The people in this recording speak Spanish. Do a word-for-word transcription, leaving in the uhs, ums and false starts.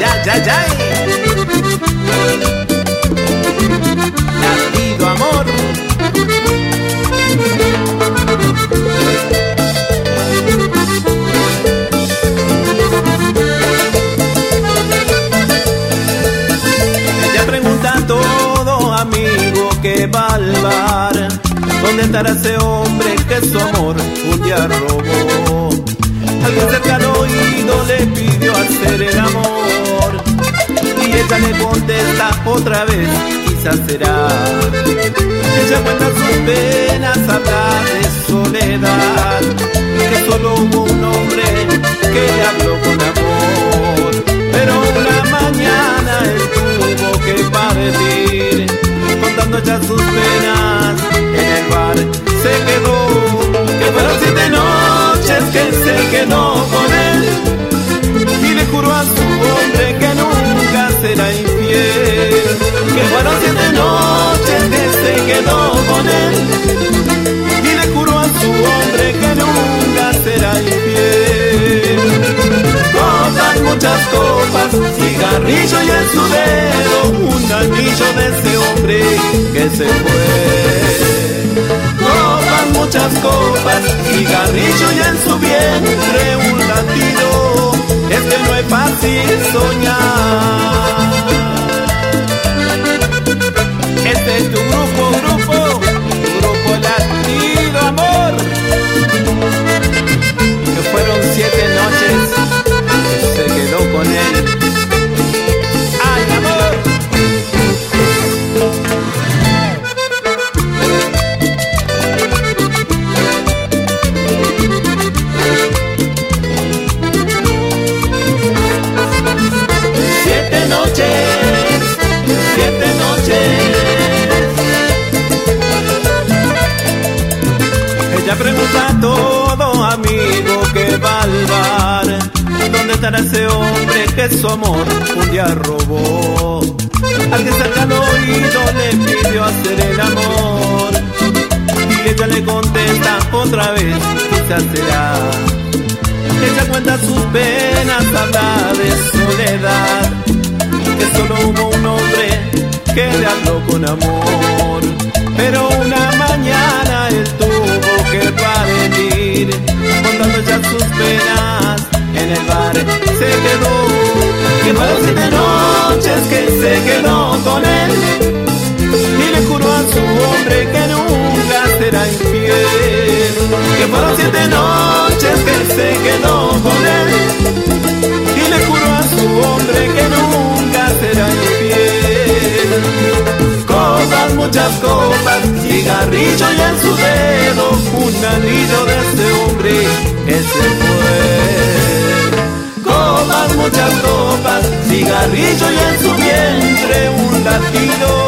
ay, ay, ay. Latido amor. Ella pregunta a todo amigo que va al bar, ¿dónde estará ese hombre que su amor un día robó? Alguien cerca al oído le pidió hacer el amor y ella le contesta otra vez, quizás será. Ella cuenta sus penas, habla de soledad, que solo hubo un hombre que le habló con amor, pero una mañana él tuvo que partir, contando ya sus penas en el bar se quedó, que fueron siete noches que se quedó con él y le juró a su hombre que nunca será infiel, que fueron siete noches que se quedó con él y le juró a su hombre que nunca será infiel. Copas, muchas copas, cigarrillo y en su dedo un anillo de ese hombre que se fue. Copas, muchas copas, cigarrillo y en su vientre un latido, es que no es fácil soñar. Este es tu grupo, grupo, tu grupo Latido Amor, que fueron siete noches que se quedó con él. ¡Ay, amor! Siete noches, siete noches. Ella pregunta a todo amigo que va al bar, ¿dónde estará ese hombre que su amor un día robó? Alguien cerca al oído le pidió hacer el amor y ella le contesta otra vez, quizás será. Ella cuenta sus penas, habla de soledad, que solo hubo un hombre que le habló con amor, pero una mañana él tuvo que partir, contando ya sus penas en el bar se quedó, que fueron siete noches que se quedó con él y le juró a su hombre que nunca será infiel, que fueron siete noches que se quedó con él y le juró a su hombre que nunca será infiel. Copas, muchas copas, cigarrillo y en su dedo un anillo de ese hombre que se fue. Copas, muchas copas, cigarrillo y en su vientre un latido,